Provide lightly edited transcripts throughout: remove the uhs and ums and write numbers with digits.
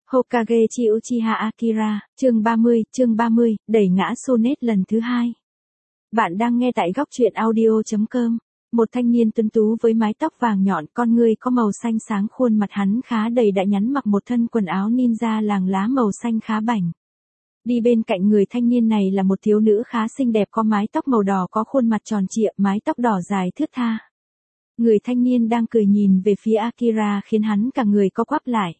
Hokage chi Uchiha Akira, chương 30, đẩy ngã Sonet lần thứ 2. Bạn đang nghe tại góc truyện audio.com. Một thanh niên tuấn tú với mái tóc vàng nhọn, con ngươi có màu xanh sáng, khuôn mặt hắn khá đầy đặn, nhắn mặc một thân quần áo ninja làng lá màu xanh khá bảnh. Đi bên cạnh người thanh niên này là một thiếu nữ khá xinh đẹp, có mái tóc màu đỏ, có khuôn mặt tròn trịa, mái tóc đỏ dài thướt tha. Người thanh niên đang cười nhìn về phía Akira khiến hắn cả người co quắp lại.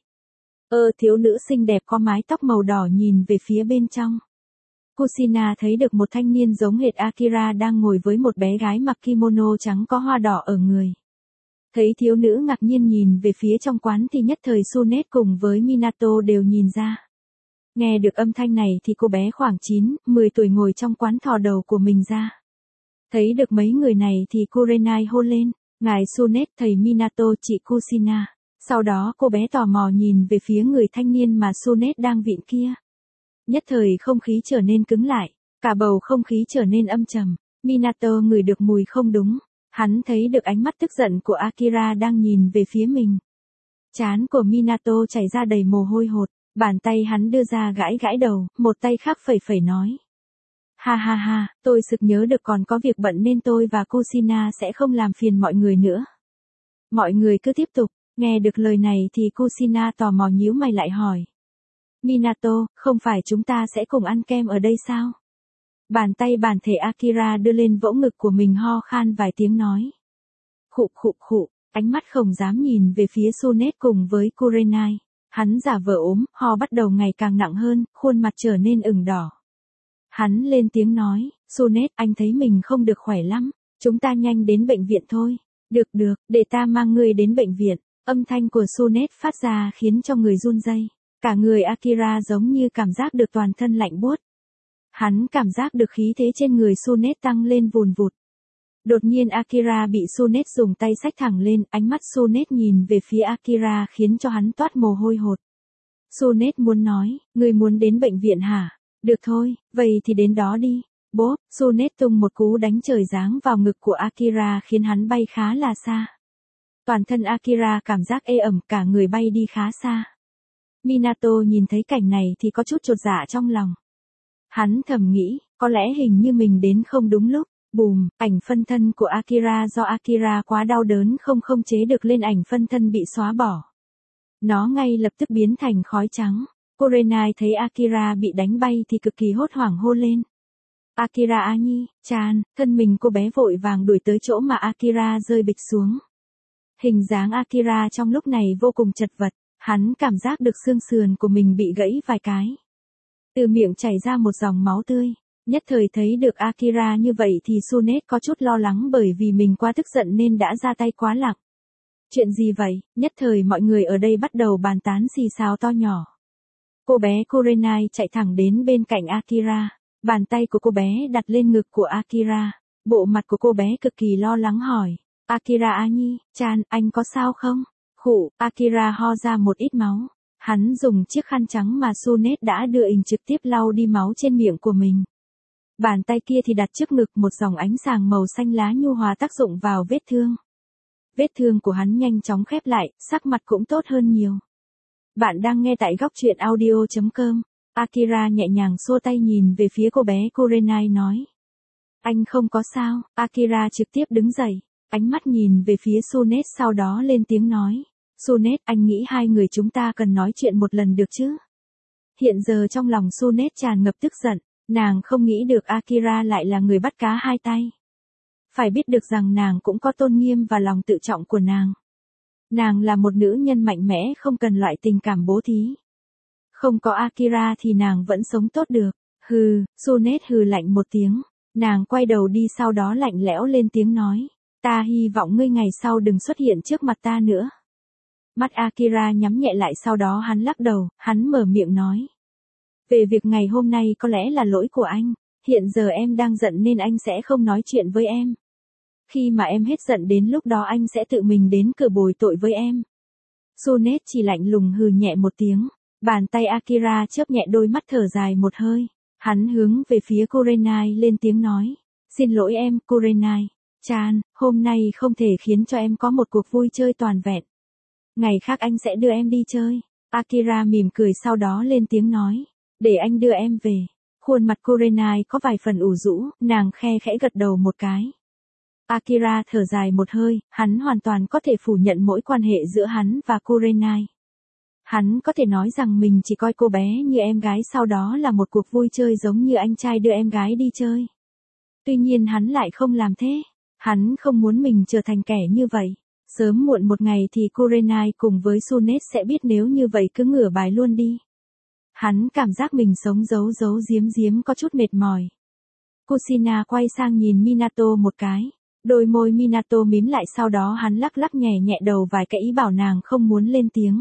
Thiếu nữ xinh đẹp có mái tóc màu đỏ nhìn về phía bên trong. Kushina thấy được một thanh niên giống hệt Akira đang ngồi với một bé gái mặc kimono trắng có hoa đỏ ở người. Thấy thiếu nữ ngạc nhiên nhìn về phía trong quán thì nhất thời Sonet cùng với Minato đều nhìn ra. Nghe được âm thanh này thì cô bé khoảng 9-10 tuổi ngồi trong quán thò đầu của mình ra. Thấy được mấy người này thì Kurenai hô lên, ngài Sonet, thầy Minato, chị Kushina. Sau đó cô bé tò mò nhìn về phía người thanh niên mà Sonet đang vịn kia. Nhất thời không khí trở nên cứng lại, cả bầu không khí trở nên âm trầm. Minato ngửi được mùi không đúng, hắn thấy được ánh mắt tức giận của Akira đang nhìn về phía mình. Trán của Minato chảy ra đầy mồ hôi hột, bàn tay hắn đưa ra gãi gãi đầu, một tay khác phẩy phẩy nói. Ha ha ha, tôi sực nhớ được còn có việc bận nên tôi và Kushina sẽ không làm phiền mọi người nữa. Mọi người cứ tiếp tục. Nghe được lời này thì Kushina tò mò nhíu mày lại hỏi. Minato, không phải chúng ta sẽ cùng ăn kem ở đây sao? Bàn tay bản thể Akira đưa lên vỗ ngực của mình, ho khan vài tiếng nói. Khụ khụ khụ, ánh mắt không dám nhìn về phía Sonet cùng với Kurenai. Hắn giả vờ ốm, ho bắt đầu ngày càng nặng hơn, khuôn mặt trở nên ửng đỏ. Hắn lên tiếng nói, Sonet, anh thấy mình không được khỏe lắm, chúng ta nhanh đến bệnh viện thôi. Được, để ta mang ngươi đến bệnh viện. Âm thanh của Sonet phát ra khiến cho người run rẩy. Cả người Akira giống như cảm giác được toàn thân lạnh buốt. Hắn cảm giác được khí thế trên người Sonet tăng lên vùn vụt. Đột nhiên Akira bị Sonet dùng tay xách thẳng lên, ánh mắt Sonet nhìn về phía Akira khiến cho hắn toát mồ hôi hột. Sonet muốn nói, ngươi muốn đến bệnh viện hả? Được thôi, vậy thì đến đó đi. Bốp, Sonet tung một cú đánh trời giáng vào ngực của Akira khiến hắn bay khá là xa. Toàn thân Akira cảm giác ê ẩm, cả người bay đi khá xa. Minato nhìn thấy cảnh này thì có chút chột dạ trong lòng. Hắn thầm nghĩ, có lẽ hình như mình đến không đúng lúc. Bùm, ảnh phân thân của Akira do Akira quá đau đớn không khống chế được lên, ảnh phân thân bị xóa bỏ. Nó ngay lập tức biến thành khói trắng. Kurenai thấy Akira bị đánh bay thì cực kỳ hốt hoảng hô lên. Akira Ani-chan, thân mình cô bé vội vàng đuổi tới chỗ mà Akira rơi bịch xuống. Hình dáng Akira trong lúc này vô cùng chật vật, hắn cảm giác được xương sườn của mình bị gãy vài cái. Từ miệng chảy ra một dòng máu tươi, nhất thời thấy được Akira như vậy thì Sonet có chút lo lắng bởi vì mình quá tức giận nên đã ra tay quá lặng. Chuyện gì vậy? Nhất thời mọi người ở đây bắt đầu bàn tán xì xào to nhỏ. Cô bé Kurenai chạy thẳng đến bên cạnh Akira, bàn tay của cô bé đặt lên ngực của Akira, bộ mặt của cô bé cực kỳ lo lắng hỏi. Akira Ani-chan, anh có sao không? Khụ, Akira ho ra một ít máu. Hắn dùng chiếc khăn trắng mà Sonet đã đưa trực tiếp lau đi máu trên miệng của mình. Bàn tay kia thì đặt trước ngực, một dòng ánh sáng màu xanh lá nhu hòa tác dụng vào vết thương. Vết thương của hắn nhanh chóng khép lại, sắc mặt cũng tốt hơn nhiều. Bạn đang nghe tại góc truyện audio.com. Akira nhẹ nhàng xua tay nhìn về phía cô bé Kurenai nói. Anh không có sao. Akira trực tiếp đứng dậy. Ánh mắt nhìn về phía Sonet sau đó lên tiếng nói. Sonet, anh nghĩ hai người chúng ta cần nói chuyện một lần được chứ? Hiện giờ trong lòng Sonet tràn ngập tức giận, nàng không nghĩ được Akira lại là người bắt cá hai tay. Phải biết được rằng nàng cũng có tôn nghiêm và lòng tự trọng của nàng. Nàng là một nữ nhân mạnh mẽ, không cần loại tình cảm bố thí. Không có Akira thì nàng vẫn sống tốt được. Hừ, Sonet hừ lạnh một tiếng, nàng quay đầu đi, sau đó lạnh lẽo lên tiếng nói. Ta hy vọng ngươi ngày sau đừng xuất hiện trước mặt ta nữa. Mắt Akira nhắm nhẹ lại, sau đó hắn lắc đầu, hắn mở miệng nói. Về việc ngày hôm nay có lẽ là lỗi của anh, hiện giờ em đang giận nên anh sẽ không nói chuyện với em. Khi mà em hết giận đến lúc đó anh sẽ tự mình đến cửa bồi tội với em. Sonet chỉ lạnh lùng hừ nhẹ một tiếng, bàn tay Akira chớp nhẹ, đôi mắt thở dài một hơi. Hắn hướng về phía Kurenai lên tiếng nói. Xin lỗi em, Kurenai. Chan, hôm nay không thể khiến cho em có một cuộc vui chơi toàn vẹn. Ngày khác anh sẽ đưa em đi chơi. Akira mỉm cười sau đó lên tiếng nói. Để anh đưa em về. Khuôn mặt Kurenai có vài phần ủ rũ, nàng khe khẽ gật đầu một cái. Akira thở dài một hơi, hắn hoàn toàn có thể phủ nhận mỗi quan hệ giữa hắn và Kurenai. Hắn có thể nói rằng mình chỉ coi cô bé như em gái, sau đó là một cuộc vui chơi giống như anh trai đưa em gái đi chơi. Tuy nhiên hắn lại không làm thế. Hắn không muốn mình trở thành kẻ như vậy. Sớm muộn một ngày thì Kurenai cùng với Sunet sẽ biết, nếu như vậy cứ ngửa bài luôn đi. Hắn cảm giác mình sống giấu giấu giếm giếm có chút mệt mỏi. Kushina quay sang nhìn Minato một cái. Đôi môi Minato mím lại, sau đó hắn lắc lắc nhẹ nhẹ đầu vài cái ý bảo nàng không muốn lên tiếng.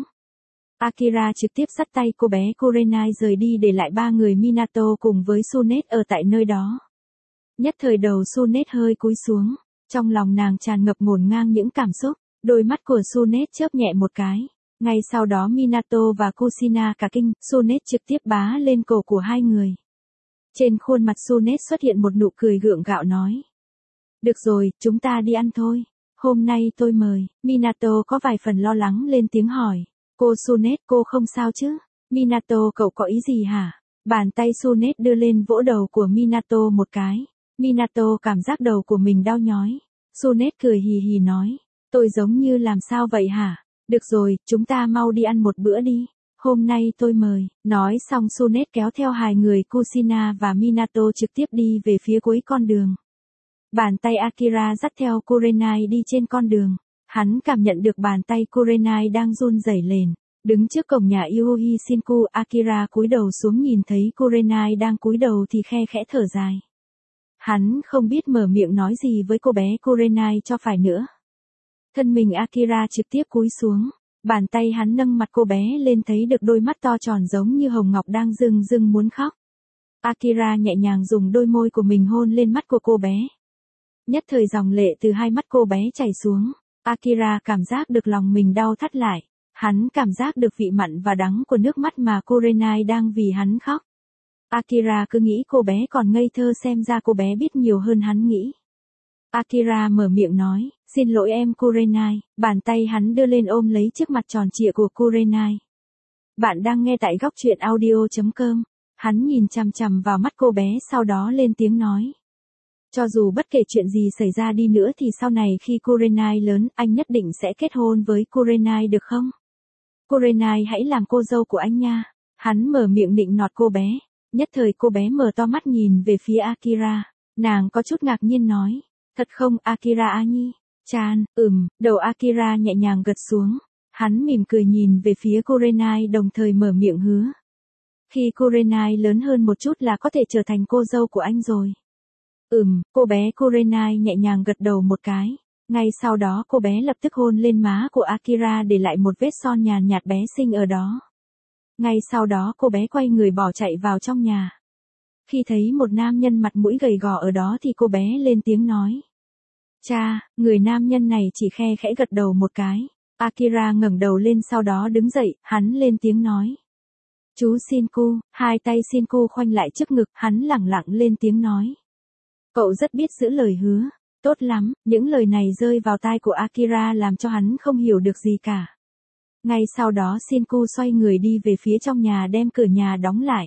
Akira trực tiếp dắt tay cô bé Kurenai rời đi, để lại ba người Minato cùng với Sunet ở tại nơi đó. Nhất thời đầu Sunet hơi cúi xuống. Trong lòng nàng tràn ngập ngổn ngang những cảm xúc. Đôi mắt của Sunet chớp nhẹ một cái. Ngay sau đó Minato và Kushina cả kinh, Sunet trực tiếp bá lên cổ của hai người. Trên khuôn mặt Sunet xuất hiện một nụ cười gượng gạo nói. Được rồi, chúng ta đi ăn thôi. Hôm nay tôi mời. Minato có vài phần lo lắng lên tiếng hỏi. Cô Sunet, cô không sao chứ? Minato, cậu có ý gì hả? Bàn tay Sunet đưa lên vỗ đầu của Minato một cái. Minato cảm giác đầu của mình đau nhói. Sunet cười hì hì nói. Tôi giống như làm sao vậy hả? Được rồi, chúng ta mau đi ăn một bữa đi. Hôm nay tôi mời. Nói xong Sunet kéo theo hai người Kushina và Minato trực tiếp đi về phía cuối con đường. Bàn tay Akira dắt theo Kurenai đi trên con đường. Hắn cảm nhận được bàn tay Kurenai đang run rẩy lên. Đứng trước cổng nhà Yohi Shinku, Akira cúi đầu xuống nhìn thấy Kurenai đang cúi đầu thì khe khẽ thở dài. Hắn không biết mở miệng nói gì với cô bé Kurenai cho phải nữa. Thân mình Akira trực tiếp cúi xuống. Bàn tay hắn nâng mặt cô bé lên, thấy được đôi mắt to tròn giống như hồng ngọc đang rưng rưng muốn khóc. Akira nhẹ nhàng dùng đôi môi của mình hôn lên mắt của cô bé. Nhất thời dòng lệ từ hai mắt cô bé chảy xuống. Akira cảm giác được lòng mình đau thắt lại. Hắn cảm giác được vị mặn và đắng của nước mắt mà Kurenai đang vì hắn khóc. Akira cứ nghĩ cô bé còn ngây thơ, xem ra cô bé biết nhiều hơn hắn nghĩ. Akira mở miệng nói, xin lỗi em Kurenai. Bàn tay hắn đưa lên ôm lấy chiếc mặt tròn trịa của Kurenai. Bạn đang nghe tại góc truyện audio.com. Hắn nhìn chằm chằm vào mắt cô bé, sau đó lên tiếng nói. Cho dù bất kể chuyện gì xảy ra đi nữa thì sau này khi Kurenai lớn, anh nhất định sẽ kết hôn với Kurenai được không? Kurenai hãy làm cô dâu của anh nha. Hắn mở miệng nịnh nọt cô bé. Nhất thời cô bé mở to mắt nhìn về phía Akira. Nàng có chút ngạc nhiên nói. Thật không Akira Anhi? Chan, đầu Akira nhẹ nhàng gật xuống. Hắn mỉm cười nhìn về phía Kurenai, đồng thời mở miệng hứa. Khi Kurenai lớn hơn một chút là có thể trở thành cô dâu của anh rồi. Cô bé Kurenai nhẹ nhàng gật đầu một cái. Ngay sau đó cô bé lập tức hôn lên má của Akira, để lại một vết son nhàn nhạt bé xinh ở đó. Ngay sau đó cô bé quay người bỏ chạy vào trong nhà. Khi thấy một nam nhân mặt mũi gầy gò ở đó thì cô bé lên tiếng nói. Cha, người nam nhân này chỉ khe khẽ gật đầu một cái. Akira ngẩng đầu lên sau đó đứng dậy, hắn lên tiếng nói. Chú Shinku, hai tay Shinku khoanh lại trước ngực, hắn lẳng lặng lên tiếng nói. Cậu rất biết giữ lời hứa. Tốt lắm, những lời này rơi vào tai của Akira làm cho hắn không hiểu được gì cả. Ngay sau đó Shinku xoay người đi về phía trong nhà, đem cửa nhà đóng lại.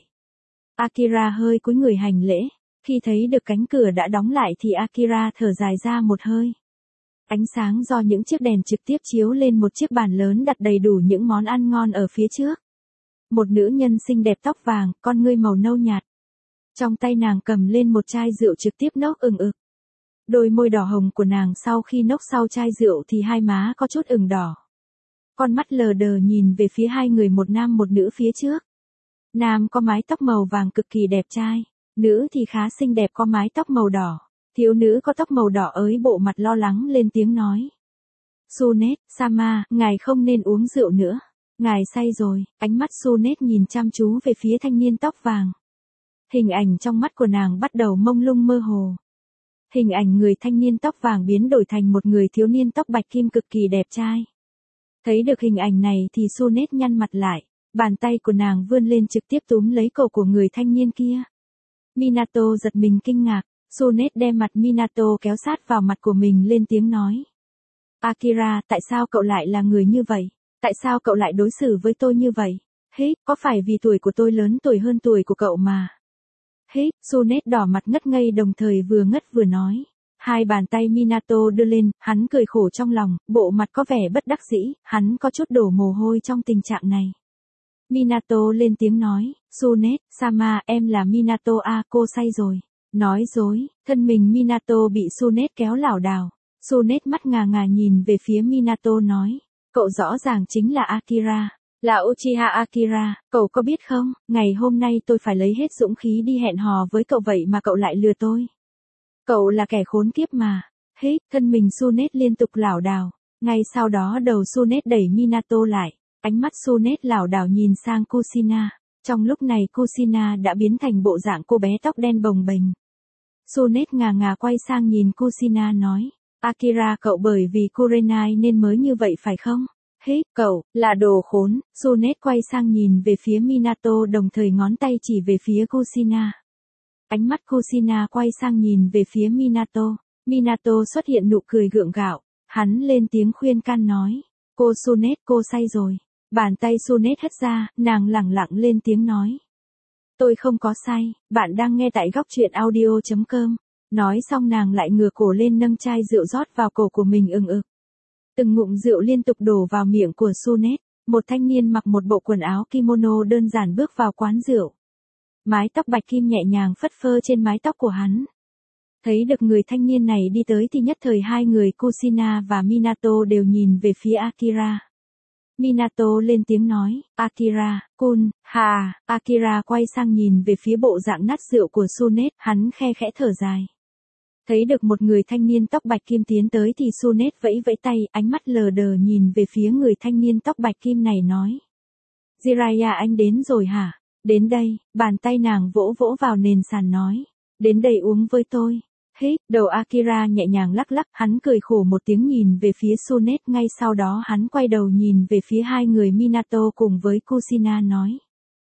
Akira hơi cúi người hành lễ. Khi thấy được cánh cửa đã đóng lại thì Akira thở dài ra một hơi. Ánh sáng do những chiếc đèn trực tiếp chiếu lên một chiếc bàn lớn đặt đầy đủ những món ăn ngon ở phía trước. Một nữ nhân xinh đẹp tóc vàng, con ngươi màu nâu nhạt. Trong tay nàng cầm lên một chai rượu trực tiếp nốc ừng ực. Đôi môi đỏ hồng của nàng sau khi nốc sau chai rượu thì hai má có chút ửng đỏ. Con mắt lờ đờ nhìn về phía hai người, một nam một nữ phía trước. Nam có mái tóc màu vàng cực kỳ đẹp trai. Nữ thì khá xinh đẹp có mái tóc màu đỏ. Thiếu nữ có tóc màu đỏ ới bộ mặt lo lắng lên tiếng nói. Sunet, Sama, ngài không nên uống rượu nữa. Ngài say rồi. Ánh mắt Sunet nhìn chăm chú về phía thanh niên tóc vàng. Hình ảnh trong mắt của nàng bắt đầu mông lung mơ hồ. Hình ảnh người thanh niên tóc vàng biến đổi thành một người thiếu niên tóc bạch kim cực kỳ đẹp trai. Thấy được hình ảnh này thì Sunet nhăn mặt lại. Bàn tay của nàng vươn lên trực tiếp túm lấy cổ của người thanh niên kia. Minato giật mình kinh ngạc. Sunet đem mặt Minato kéo sát vào mặt của mình lên tiếng nói. Akira, tại sao cậu lại là người như vậy? Tại sao cậu lại đối xử với tôi như vậy? Hít, có phải vì tuổi của tôi lớn tuổi hơn tuổi của cậu mà? Hít, Sunet đỏ mặt ngất ngây đồng thời vừa ngất vừa nói. Hai bàn tay Minato đưa lên, hắn cười khổ trong lòng, bộ mặt có vẻ bất đắc dĩ, hắn có chút đổ mồ hôi trong tình trạng này. Minato lên tiếng nói, Sunet, Sama, em là Minato à, cô say rồi. Nói dối, thân mình Minato bị Sunet kéo lảo đảo. Sunet mắt ngà ngà nhìn về phía Minato nói, cậu rõ ràng chính là Akira. Là Uchiha Akira, cậu có biết không, ngày hôm nay tôi phải lấy hết dũng khí đi hẹn hò với cậu vậy mà cậu lại lừa tôi. Cậu là kẻ khốn kiếp mà. Hít, thân mình Sunet liên tục lảo đảo. Ngay sau đó đầu Sunet đẩy Minato lại. Ánh mắt Sunet lảo đảo nhìn sang Kushina. Trong lúc này Kushina đã biến thành bộ dạng cô bé tóc đen bồng bềnh. Sunet ngà ngà quay sang nhìn Kushina nói. Akira cậu bởi vì Kurenai nên mới như vậy phải không? Hít, cậu, là đồ khốn. Sunet quay sang nhìn về phía Minato đồng thời ngón tay chỉ về phía Kushina. Ánh mắt Kushina quay sang nhìn về phía Minato. Minato xuất hiện nụ cười gượng gạo. Hắn lên tiếng khuyên can nói. Cô Sunet, cô say rồi. Bàn tay Sunet hất ra, nàng lẳng lặng lên tiếng nói. Tôi không có say, bạn đang nghe tại góc truyện audio.com. Nói xong nàng lại ngửa cổ lên nâng chai rượu rót vào cổ của mình ừng ực. Từng ngụm rượu liên tục đổ vào miệng của Sunet. Một thanh niên mặc một bộ quần áo kimono đơn giản bước vào quán rượu. Mái tóc bạch kim nhẹ nhàng phất phơ trên mái tóc của hắn. Thấy được người thanh niên này đi tới thì nhất thời hai người Kushina và Minato đều nhìn về phía Akira. Minato lên tiếng nói, Akira, Kun, hà, Akira quay sang nhìn về phía bộ dạng nát rượu của Sunet, hắn khe khẽ thở dài. Thấy được một người thanh niên tóc bạch kim tiến tới thì Sunet vẫy vẫy tay, ánh mắt lờ đờ nhìn về phía người thanh niên tóc bạch kim này nói. Jiraiya anh đến rồi hả? Đến đây, bàn tay nàng vỗ vỗ vào nền sàn nói. Đến đây uống với tôi. Hít, đầu Akira nhẹ nhàng lắc lắc, hắn cười khổ một tiếng nhìn về phía Sunet, ngay sau đó hắn quay đầu nhìn về phía hai người Minato cùng với Kushina nói.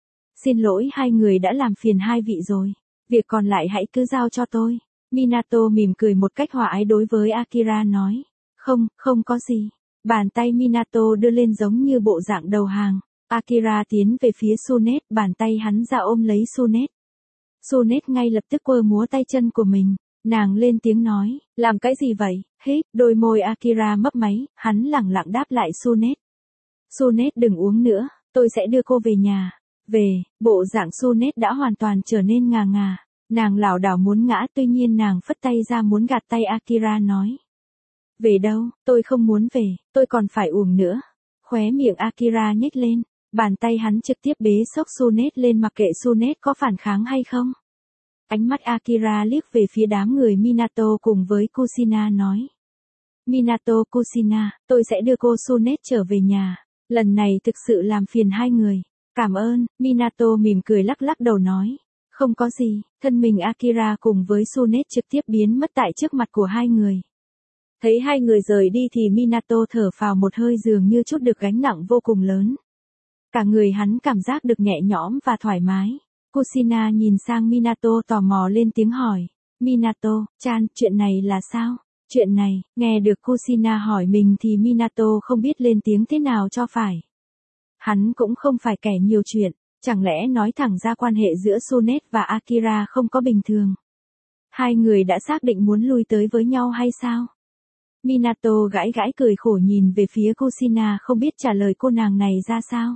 Xin lỗi hai người đã làm phiền hai vị rồi. Việc còn lại hãy cứ giao cho tôi. Minato mỉm cười một cách hòa ái đối với Akira nói. Không, không có gì. Bàn tay Minato đưa lên giống như bộ dạng đầu hàng. Akira tiến về phía Sunet, bàn tay hắn ra ôm lấy Sunet. Sunet ngay lập tức quơ múa tay chân của mình. Nàng lên tiếng nói, làm cái gì vậy? Hít, đôi môi Akira mấp máy, hắn lẳng lặng đáp lại Sunet. Sunet đừng uống nữa, tôi sẽ đưa cô về nhà. Về, bộ dạng Sunet đã hoàn toàn trở nên ngà ngà. Nàng lảo đảo muốn ngã, tuy nhiên nàng phất tay ra muốn gạt tay Akira nói. Về đâu, tôi không muốn về, tôi còn phải uống nữa. Khóe miệng Akira nhếch lên, bàn tay hắn trực tiếp bế xốc Sunet lên mặc kệ Sunet có phản kháng hay không. Ánh mắt Akira liếc về phía đám người Minato cùng với Kushina nói. Minato, Kushina, tôi sẽ đưa cô Sunet trở về nhà. Lần này thực sự làm phiền hai người. Cảm ơn, Minato mỉm cười lắc lắc đầu nói. Không có gì, thân mình Akira cùng với Sunet trực tiếp biến mất tại trước mặt của hai người. Thấy hai người rời đi thì Minato thở phào một hơi dường như chút được gánh nặng vô cùng lớn. Cả người hắn cảm giác được nhẹ nhõm và thoải mái. Kushina nhìn sang Minato tò mò lên tiếng hỏi. Minato, chan, chuyện này là sao? Chuyện này, nghe được Kushina hỏi mình thì Minato không biết lên tiếng thế nào cho phải. Hắn cũng không phải kẻ nhiều chuyện, chẳng lẽ nói thẳng ra quan hệ giữa Sunet và Akira không có bình thường. Hai người đã xác định muốn lui tới với nhau hay sao? Minato gãi gãi cười khổ nhìn về phía Kushina không biết trả lời cô nàng này ra sao.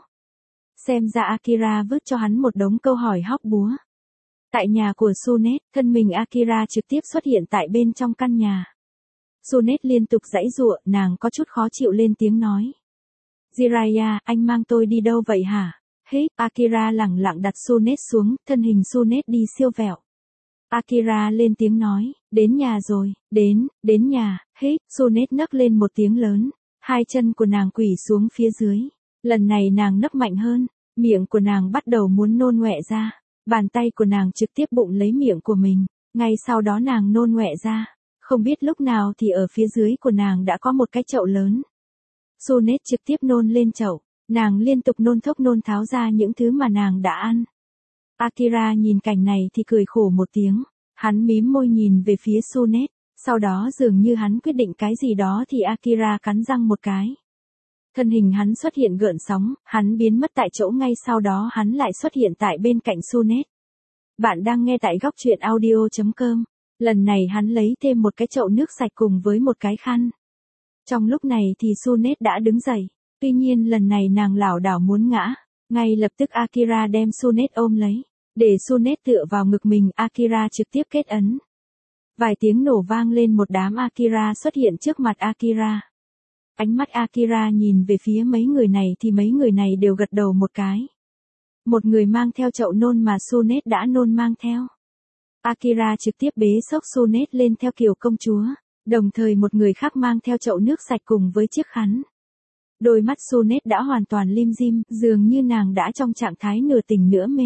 Xem ra Akira vứt cho hắn một đống câu hỏi hóc búa. Tại nhà của Sunet, thân mình Akira trực tiếp xuất hiện tại bên trong căn nhà. Sunet liên tục giãy giụa, nàng có chút khó chịu lên tiếng nói. Jiraiya, anh mang tôi đi đâu vậy hả? Hít, Akira lẳng lặng đặt Sunet xuống, thân hình Sunet đi siêu vẹo. Akira lên tiếng nói, đến nhà rồi, đến nhà, hít, Sunet nấc lên một tiếng lớn, hai chân của nàng quỳ xuống phía dưới. Lần này nàng nấc mạnh hơn, miệng của nàng bắt đầu muốn nôn ngoẹ ra, bàn tay của nàng trực tiếp bụng lấy miệng của mình, ngay sau đó nàng nôn ngoẹ ra, không biết lúc nào thì ở phía dưới của nàng đã có một cái chậu lớn. Sunet trực tiếp nôn lên chậu, nàng liên tục nôn thốc nôn tháo ra những thứ mà nàng đã ăn. Akira nhìn cảnh này thì cười khổ một tiếng, hắn mím môi nhìn về phía Sunet, sau đó dường như hắn quyết định cái gì đó thì Akira cắn răng một cái. Thân hình hắn xuất hiện gợn sóng, hắn biến mất tại chỗ ngay sau đó hắn lại xuất hiện tại bên cạnh Sunet. Bạn đang nghe tại góc truyện audio.com. Lần này hắn lấy thêm một cái chậu nước sạch cùng với một cái khăn. Trong lúc này thì Sunet đã đứng dậy. Tuy nhiên lần này nàng lảo đảo muốn ngã. Ngay lập tức Akira đem Sunet ôm lấy. Để Sunet tựa vào ngực mình, Akira trực tiếp kết ấn. Vài tiếng nổ vang lên, một đám Akira xuất hiện trước mặt Akira. Ánh mắt Akira nhìn về phía mấy người này thì mấy người này đều gật đầu một cái. Một người mang theo chậu nôn mà Sunet đã nôn mang theo. Akira trực tiếp bế xốc Sunet lên theo kiểu công chúa, đồng thời một người khác mang theo chậu nước sạch cùng với chiếc khăn. Đôi mắt Sunet đã hoàn toàn lim dim, dường như nàng đã trong trạng thái nửa tỉnh nửa mê.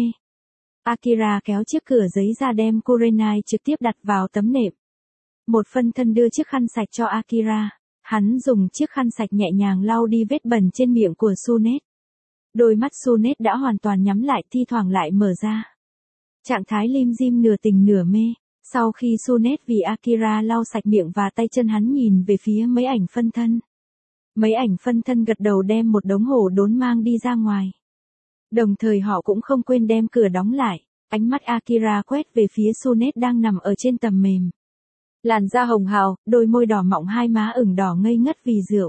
Akira kéo chiếc cửa giấy ra đem Kurenai trực tiếp đặt vào tấm nệm. Một phân thân đưa chiếc khăn sạch cho Akira. Hắn dùng chiếc khăn sạch nhẹ nhàng lau đi vết bẩn trên miệng của Sunet. Đôi mắt Sunet đã hoàn toàn nhắm lại, thi thoảng lại mở ra. Trạng thái lim dim nửa tỉnh nửa mê. Sau khi Sunet vì Akira lau sạch miệng và tay chân, hắn nhìn về phía mấy ảnh phân thân. Mấy ảnh phân thân gật đầu đem một đống hổ đốn mang đi ra ngoài. Đồng thời họ cũng không quên đem cửa đóng lại. Ánh mắt Akira quét về phía Sunet đang nằm ở trên tầm mềm. Làn da hồng hào, đôi môi đỏ mọng, hai má ửng đỏ ngây ngất vì rượu.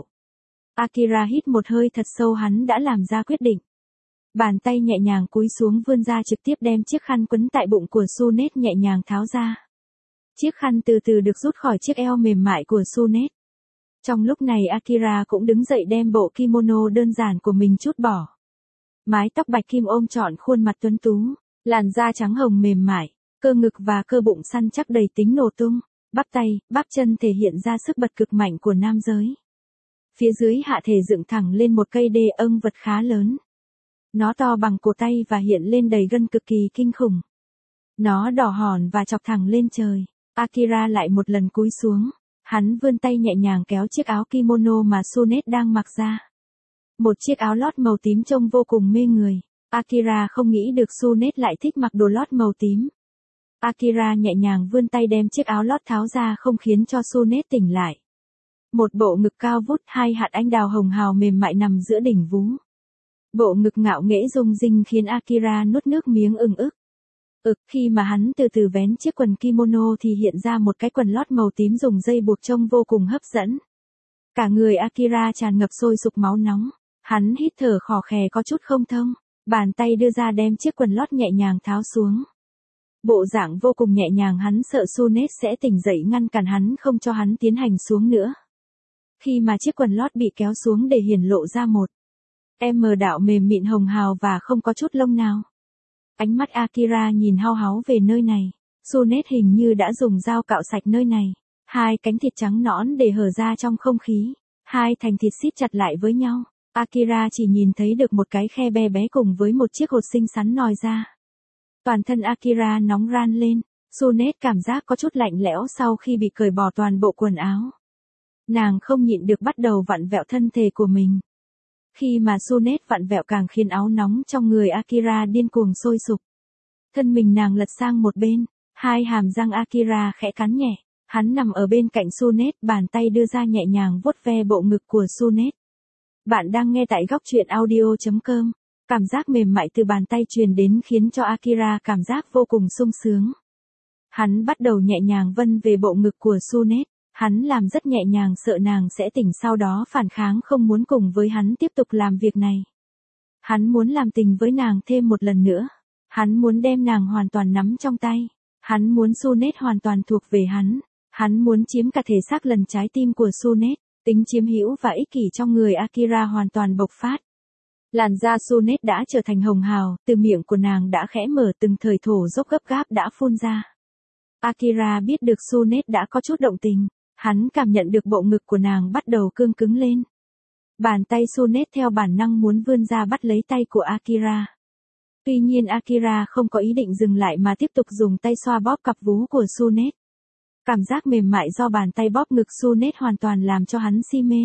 Akira hít một hơi thật sâu, hắn đã làm ra quyết định. Bàn tay nhẹ nhàng cúi xuống vươn ra trực tiếp đem chiếc khăn quấn tại bụng của Sunet nhẹ nhàng tháo ra. Chiếc khăn từ từ được rút khỏi chiếc eo mềm mại của Sunet. Trong lúc này Akira cũng đứng dậy đem bộ kimono đơn giản của mình trút bỏ. Mái tóc bạch kim ôm trọn khuôn mặt tuấn tú, làn da trắng hồng mềm mại, cơ ngực và cơ bụng săn chắc đầy tính nổ tung. Bắp tay, bắp chân thể hiện ra sức bật cực mạnh của nam giới. Phía dưới hạ thể dựng thẳng lên một cây đê âng vật khá lớn. Nó to bằng cổ tay và hiện lên đầy gân cực kỳ kinh khủng. Nó đỏ hòn và chọc thẳng lên trời. Akira lại một lần cúi xuống. Hắn vươn tay nhẹ nhàng kéo chiếc áo kimono mà Sunet đang mặc ra. Một chiếc áo lót màu tím trông vô cùng mê người. Akira không nghĩ được Sunet lại thích mặc đồ lót màu tím. Akira nhẹ nhàng vươn tay đem chiếc áo lót tháo ra, không khiến cho Sunet tỉnh lại. Một bộ ngực cao vút, hai hạt anh đào hồng hào mềm mại nằm giữa đỉnh vú. Bộ ngực ngạo nghễ rung rinh khiến Akira nuốt nước miếng ừng ức. Khi mà hắn từ từ vén chiếc quần kimono thì hiện ra một cái quần lót màu tím dùng dây buộc trông vô cùng hấp dẫn. Cả người Akira tràn ngập sôi sục máu nóng. Hắn hít thở khò khè có chút không thông. Bàn tay đưa ra đem chiếc quần lót nhẹ nhàng tháo xuống. Bộ dạng vô cùng nhẹ nhàng, hắn sợ Sunet sẽ tỉnh dậy ngăn cản hắn không cho hắn tiến hành xuống nữa. Khi mà chiếc quần lót bị kéo xuống để hiển lộ ra một đạo mềm mịn hồng hào và không có chút lông nào. Ánh mắt Akira nhìn hao háu về nơi này. Sunet hình như đã dùng dao cạo sạch nơi này. Hai cánh thịt trắng nõn để hở ra trong không khí. Hai thành thịt siết chặt lại với nhau. Akira chỉ nhìn thấy được một cái khe bé bé cùng với một chiếc hột xinh xắn nòi ra. Toàn thân Akira nóng ran lên. Sunet cảm giác có chút lạnh lẽo sau khi bị cởi bỏ toàn bộ quần áo. Nàng không nhịn được bắt đầu vặn vẹo thân thể của mình. Khi mà Sunet vặn vẹo càng khiến áo nóng trong người Akira điên cuồng sôi sục. Thân mình nàng lật sang một bên, hai hàm răng Akira khẽ cắn nhẹ. Hắn nằm ở bên cạnh Sunet, bàn tay đưa ra nhẹ nhàng vuốt ve bộ ngực của Sunet. Bạn đang nghe tại góc truyện audio.com. Cảm giác mềm mại từ bàn tay truyền đến khiến cho Akira cảm giác vô cùng sung sướng. Hắn bắt đầu nhẹ nhàng vân về bộ ngực của Sunet. Hắn làm rất nhẹ nhàng, sợ nàng sẽ tỉnh sau đó phản kháng, không muốn cùng với hắn tiếp tục làm việc này. Hắn muốn làm tình với nàng thêm một lần nữa. Hắn muốn đem nàng hoàn toàn nắm trong tay. Hắn muốn Sunet hoàn toàn thuộc về hắn. Hắn muốn chiếm cả thể xác lần trái tim của Sunet. Tính chiếm hữu và ích kỷ trong người Akira hoàn toàn bộc phát. Làn da Sunet đã trở thành hồng hào, từ miệng của nàng đã khẽ mở, từng thời thổ dốc gấp gáp đã phun ra. Akira biết được Sunet đã có chút động tình. Hắn cảm nhận được bộ ngực của nàng bắt đầu cương cứng lên. Bàn tay Sunet theo bản năng muốn vươn ra bắt lấy tay của Akira. Tuy nhiên Akira không có ý định dừng lại mà tiếp tục dùng tay xoa bóp cặp vú của Sunet. Cảm giác mềm mại do bàn tay bóp ngực Sunet hoàn toàn làm cho hắn si mê.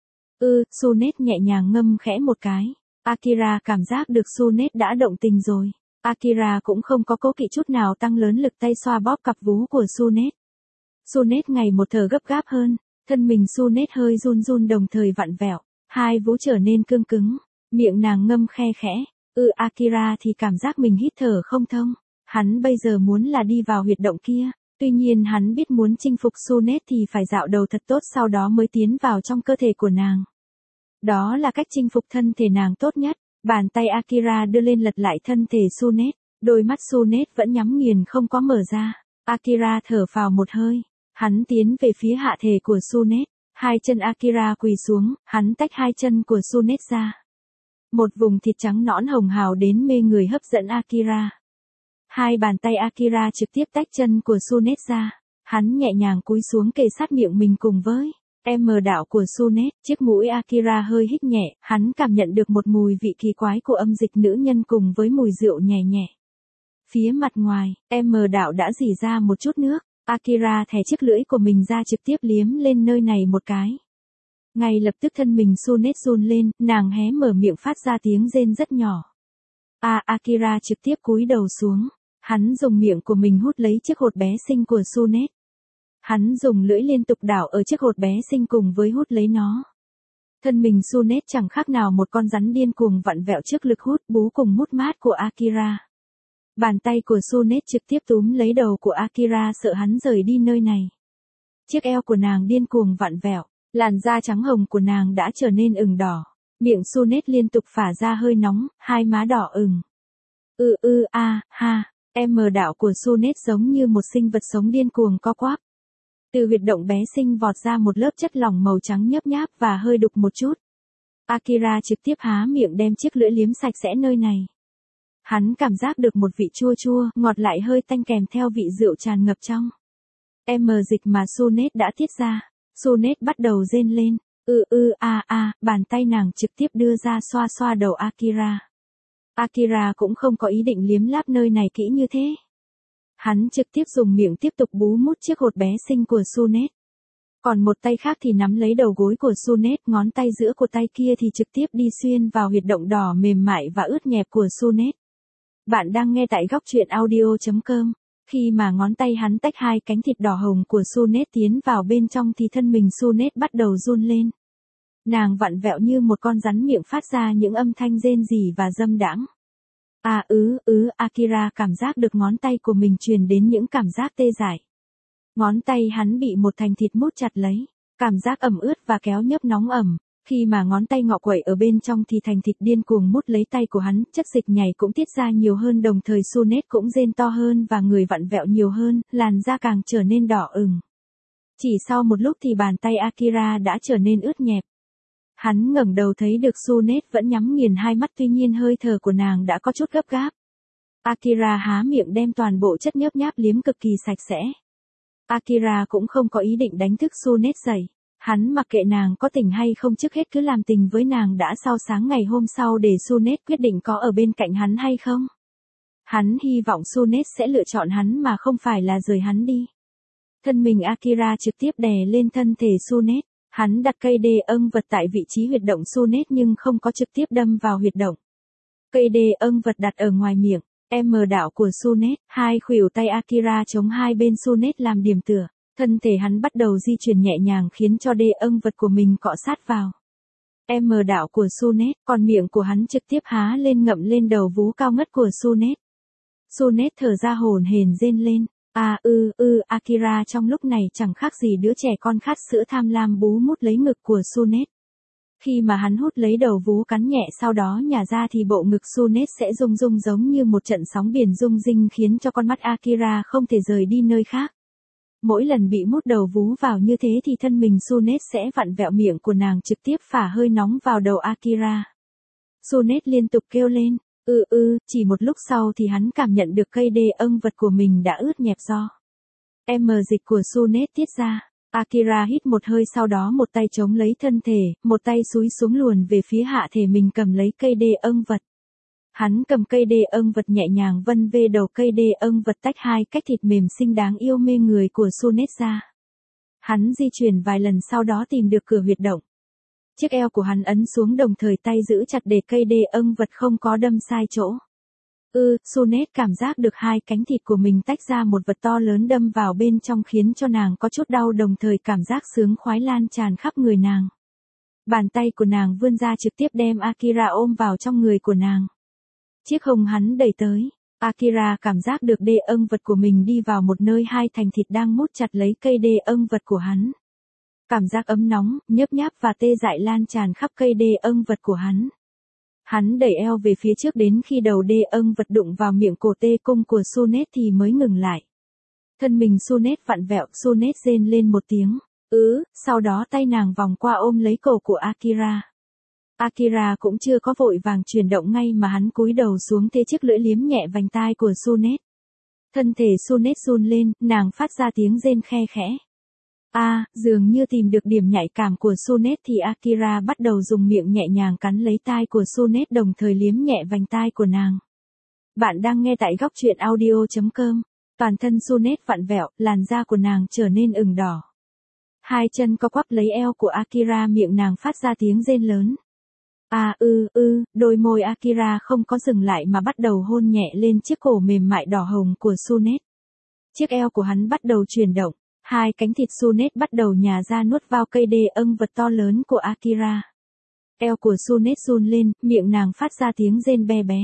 Sunet nhẹ nhàng ngâm khẽ một cái. Akira cảm giác được Sunet đã động tình rồi. Akira cũng không có cố kỵ chút nào tăng lớn lực tay xoa bóp cặp vú của Sunet. Sunet ngày một thở gấp gáp hơn, thân mình Sunet hơi run run đồng thời vặn vẹo. Hai vú trở nên cương cứng, miệng nàng ngâm khe khẽ. Akira thì cảm giác mình hít thở không thông. Hắn bây giờ muốn là đi vào huyệt động kia. Tuy nhiên hắn biết muốn chinh phục Sunet thì phải dạo đầu thật tốt sau đó mới tiến vào trong cơ thể của nàng. Đó là cách chinh phục thân thể nàng tốt nhất. Bàn tay Akira đưa lên lật lại thân thể Sunet. Đôi mắt Sunet vẫn nhắm nghiền không có mở ra. Akira thở phào một hơi. Hắn tiến về phía hạ thể của Sunet. Hai chân Akira quỳ xuống, hắn tách hai chân của Sunet ra. Một vùng thịt trắng nõn hồng hào đến mê người hấp dẫn Akira. Hai bàn tay Akira trực tiếp tách chân của Sunet ra. Hắn nhẹ nhàng cúi xuống kề sát miệng mình cùng với đạo của Sunet. Chiếc mũi Akira hơi hít nhẹ, hắn cảm nhận được một mùi vị kỳ quái của âm dịch nữ nhân cùng với mùi rượu nhẹ nhẹ. Phía mặt ngoài, đạo đã rỉ ra một chút nước. Akira thè chiếc lưỡi của mình ra trực tiếp liếm lên nơi này một cái. Ngay lập tức thân mình Sunet run lên, nàng hé mở miệng phát ra tiếng rên rất nhỏ. Akira trực tiếp cúi đầu xuống. Hắn dùng miệng của mình hút lấy chiếc hột bé xinh của Sunet. Hắn dùng lưỡi liên tục đảo ở chiếc hột bé xinh cùng với hút lấy nó. Thân mình Sunet chẳng khác nào một con rắn điên cuồng vặn vẹo trước lực hút bú cùng mút mát của Akira. Bàn tay của Sunet trực tiếp túm lấy đầu của Akira sợ hắn rời đi nơi này. Chiếc eo của nàng điên cuồng vặn vẹo, làn da trắng hồng của nàng đã trở nên ửng đỏ. Miệng Sunet liên tục phả ra hơi nóng, hai má đỏ ửng. Đạo của Sunet giống như một sinh vật sống điên cuồng co quắp. Từ huyệt động bé xinh vọt ra một lớp chất lỏng màu trắng nhớp nháp và hơi đục một chút. Akira trực tiếp há miệng đem chiếc lưỡi liếm sạch sẽ nơi này. Hắn cảm giác được một vị chua chua, ngọt lại hơi tanh kèm theo vị rượu tràn ngập trong. Dịch mà Sunet đã tiết ra. Sunet bắt đầu rên lên. Bàn tay nàng trực tiếp đưa ra xoa xoa đầu Akira. Akira cũng không có ý định liếm láp nơi này kỹ như thế. Hắn trực tiếp dùng miệng tiếp tục bú mút chiếc hột bé xinh của Sunet. Còn một tay khác thì nắm lấy đầu gối của Sunet, ngón tay giữa của tay kia thì trực tiếp đi xuyên vào huyệt động đỏ mềm mại và ướt nhẹp của Sunet. Bạn đang nghe tại góc truyện audio.com. Khi mà ngón tay hắn tách hai cánh thịt đỏ hồng của Sunet tiến vào bên trong thì thân mình Sunet bắt đầu run lên. Nàng vặn vẹo như một con rắn miệng phát ra những âm thanh rên rỉ và dâm đãng. Akira cảm giác được ngón tay của mình truyền đến những cảm giác tê dại. Ngón tay hắn bị một thành thịt mút chặt lấy, cảm giác ẩm ướt và kéo nhấp nóng ẩm. Khi mà ngón tay ngọ quẩy ở bên trong thì thành thịt điên cuồng mút lấy tay của hắn, chất dịch nhảy cũng tiết ra nhiều hơn đồng thời Sunet cũng rên to hơn và người vặn vẹo nhiều hơn, làn da càng trở nên đỏ ửng. Chỉ sau một lúc thì bàn tay Akira đã trở nên ướt nhẹp. Hắn ngẩng đầu thấy được Sunet vẫn nhắm nghiền hai mắt tuy nhiên hơi thở của nàng đã có chút gấp gáp. Akira há miệng đem toàn bộ chất nhớp nháp liếm cực kỳ sạch sẽ. Akira cũng không có ý định đánh thức Sunet dậy. Hắn mặc kệ nàng có tỉnh hay không trước hết cứ làm tình với nàng đã sau sáng ngày hôm sau để Sunet quyết định có ở bên cạnh hắn hay không. Hắn hy vọng Sunet sẽ lựa chọn hắn mà không phải là rời hắn đi. Thân mình Akira trực tiếp đè lên thân thể Sunet. Hắn đặt cây đê âng vật tại vị trí huyệt động Sunet nhưng không có trực tiếp đâm vào huyệt động. Cây đê âng vật đặt ở ngoài miệng, đạo của Sunet, hai khuỷu tay Akira chống hai bên Sunet làm điểm tựa. Thân thể hắn bắt đầu di chuyển nhẹ nhàng khiến cho đê âng vật của mình cọ sát vào. Đạo của Sunet, còn miệng của hắn trực tiếp há lên ngậm lên đầu vú cao ngất của Sunet. Sunet thở ra hổn hển rên lên. Akira trong lúc này chẳng khác gì đứa trẻ con khát sữa tham lam bú mút lấy ngực của Sunet. Khi mà hắn hút lấy đầu vú cắn nhẹ sau đó nhả ra thì bộ ngực Sunet sẽ rung rung giống như một trận sóng biển rung rinh khiến cho con mắt Akira không thể rời đi nơi khác. Mỗi lần bị mút đầu vú vào như thế thì thân mình Sunet sẽ vặn vẹo miệng của nàng trực tiếp phả hơi nóng vào đầu Akira. Sunet liên tục kêu lên. Chỉ một lúc sau thì hắn cảm nhận được cây đê âng vật của mình đã ướt nhẹp do dịch của Sunet tiết ra. Akira hít một hơi sau đó một tay chống lấy thân thể, một tay xúi xuống luồn về phía hạ thể mình cầm lấy cây đê âng vật. Hắn cầm cây đê âng vật nhẹ nhàng vân về đầu cây đê âng vật tách hai cách thịt mềm xinh đáng yêu mê người của Sunet ra. Hắn di chuyển vài lần sau đó tìm được cửa huyệt động. Chiếc eo của hắn ấn xuống đồng thời tay giữ chặt để cây đê âng vật không có đâm sai chỗ. Sunet cảm giác được hai cánh thịt của mình tách ra một vật to lớn đâm vào bên trong khiến cho nàng có chút đau đồng thời cảm giác sướng khoái lan tràn khắp người nàng. Bàn tay của nàng vươn ra trực tiếp đem Akira ôm vào trong người của nàng. Chiếc hông hắn đẩy tới. Akira cảm giác được đê âng vật của mình đi vào một nơi hai thành thịt đang mút chặt lấy cây đê âng vật của hắn. Cảm giác ấm nóng, nhớp nháp và tê dại lan tràn khắp cây đê âng vật của hắn. Hắn đẩy eo về phía trước đến khi đầu đê âng vật đụng vào miệng cổ tê cung của Sunet thì mới ngừng lại. Thân mình Sunet vặn vẹo, Sunet rên lên một tiếng. Sau đó tay nàng vòng qua ôm lấy cổ của Akira. Akira cũng chưa có vội vàng chuyển động ngay mà hắn cúi đầu xuống thế chiếc lưỡi liếm nhẹ vành tai của Sunet. Thân thể Sunet run lên, nàng phát ra tiếng rên khe khẽ. Dường như tìm được điểm nhạy cảm của Sunet thì Akira bắt đầu dùng miệng nhẹ nhàng cắn lấy tai của Sunet đồng thời liếm nhẹ vành tai của nàng. Bạn đang nghe tại góc truyện audio.com. Toàn thân Sunet vặn vẹo, làn da của nàng trở nên ửng đỏ. Hai chân co quắp lấy eo của Akira, miệng nàng phát ra tiếng rên lớn. Đôi môi Akira không có dừng lại mà bắt đầu hôn nhẹ lên chiếc cổ mềm mại đỏ hồng của Sunet. Chiếc eo của hắn bắt đầu chuyển động, hai cánh thịt Sunet bắt đầu nhả ra nuốt vào cây đê âng vật to lớn của Akira. Eo của Sunet run lên, miệng nàng phát ra tiếng rên be bé.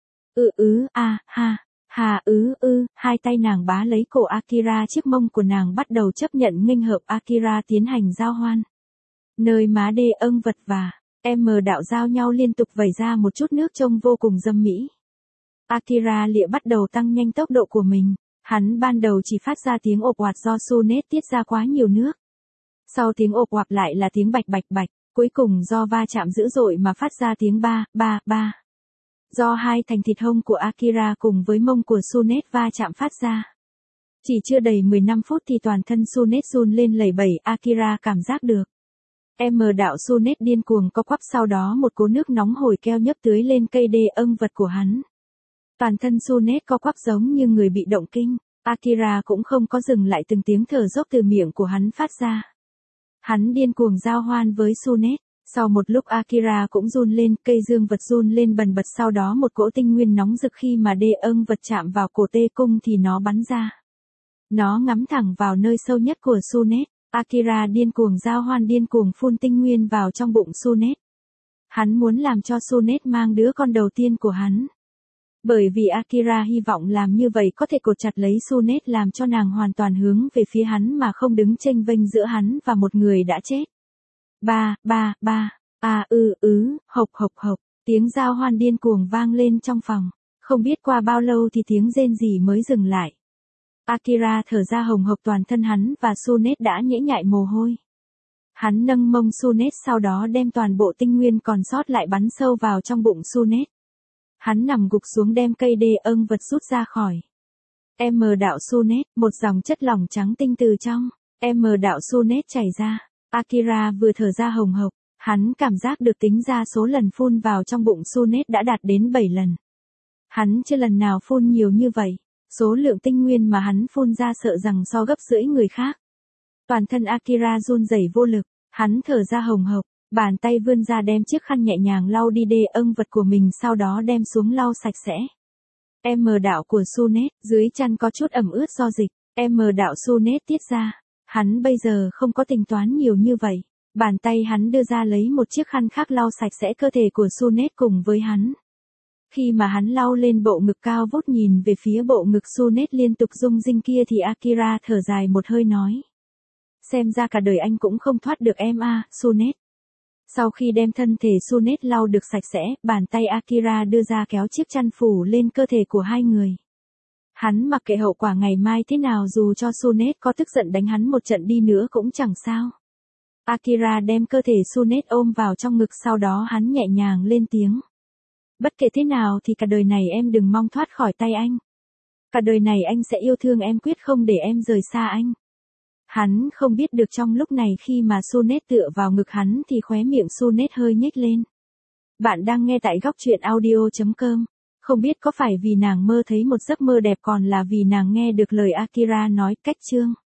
Hai tay nàng bá lấy cổ Akira, chiếc mông của nàng bắt đầu chấp nhận nghênh hợp Akira tiến hành giao hoan. Nơi má đê âng vật và đạo giao nhau liên tục vẩy ra một chút nước trông vô cùng dâm mỹ. Akira lịa bắt đầu tăng nhanh tốc độ của mình, hắn ban đầu chỉ phát ra tiếng ộp oạt do Sunet tiết ra quá nhiều nước. Sau tiếng ộp oạt lại là tiếng bạch bạch bạch, cuối cùng do va chạm dữ dội mà phát ra tiếng ba, ba, ba. Do hai thành thịt hông của Akira cùng với mông của Sunet va chạm phát ra. Chỉ chưa đầy 15 phút thì toàn thân Sunet run lên lẩy bẩy, Akira cảm giác được. Đạo Sunet điên cuồng co quắp, sau đó một cỗ nước nóng hổi keo nhấp tưới lên cây đê âng vật của hắn. Toàn thân Sunet co quắp giống như người bị động kinh, Akira cũng không có dừng lại, từng tiếng thở dốc từ miệng của hắn phát ra. Hắn điên cuồng giao hoan với Sunet. Sau một lúc Akira cũng run lên, cây dương vật run lên bần bật, sau đó một cỗ tinh nguyên nóng rực khi mà đê âng vật chạm vào cổ tê cung thì nó bắn ra. Nó ngắm thẳng vào nơi sâu nhất của Sunet. Akira điên cuồng giao hoan, điên cuồng phun tinh nguyên vào trong bụng Sunet. Hắn muốn làm cho Sunet mang đứa con đầu tiên của hắn. Bởi vì Akira hy vọng làm như vậy có thể cột chặt lấy Sunet, làm cho nàng hoàn toàn hướng về phía hắn mà không đứng chênh vênh giữa hắn và một người đã chết. Hộc, tiếng giao hoan điên cuồng vang lên trong phòng. Không biết qua bao lâu thì tiếng rên rỉ mới dừng lại. Akira thở ra hồng hộc, toàn thân hắn và Sunet đã nhễ nhại mồ hôi. Hắn nâng mông Sunet, sau đó đem toàn bộ tinh nguyên còn sót lại bắn sâu vào trong bụng Sunet. Hắn nằm gục xuống đem cây đê âng vật rút ra khỏi đạo Sunet, một dòng chất lỏng trắng tinh từ trong đạo Sunet chảy ra. Akira vừa thở ra hồng hộc, hắn cảm giác được tính ra số lần phun vào trong bụng Sunet đã đạt đến 7 lần. Hắn chưa lần nào phun nhiều như vậy, số lượng tinh nguyên mà hắn phun ra sợ rằng so gấp rưỡi người khác. Toàn thân Akira run rẩy vô lực, hắn thở ra hồng hộc, bàn tay vươn ra đem chiếc khăn nhẹ nhàng lau đi đê âng vật của mình, sau đó đem xuống lau sạch sẽ. Đạo của Sunet, dưới chân có chút ẩm ướt do dịch, đạo Sunet tiết ra. Hắn bây giờ không có tính toán nhiều như vậy. Bàn tay hắn đưa ra lấy một chiếc khăn khác lau sạch sẽ cơ thể của Sunet cùng với hắn. Khi mà hắn lau lên bộ ngực cao vút nhìn về phía bộ ngực Sunet liên tục rung rinh kia thì Akira thở dài một hơi nói. Xem ra cả đời anh cũng không thoát được em Sunet. Sau khi đem thân thể Sunet lau được sạch sẽ, bàn tay Akira đưa ra kéo chiếc chăn phủ lên cơ thể của hai người. Hắn mặc kệ hậu quả ngày mai thế nào, dù cho Sunet có tức giận đánh hắn một trận đi nữa cũng chẳng sao. Akira đem cơ thể Sunet ôm vào trong ngực, sau đó hắn nhẹ nhàng lên tiếng. Bất kể thế nào thì cả đời này em đừng mong thoát khỏi tay anh. Cả đời này anh sẽ yêu thương em, quyết không để em rời xa anh. Hắn không biết được trong lúc này khi mà Sunet tựa vào ngực hắn thì khóe miệng Sunet hơi nhếch lên. Bạn đang nghe tại góc truyện audio.com. Không biết có phải vì nàng mơ thấy một giấc mơ đẹp còn là vì nàng nghe được lời Akira nói. Cách chương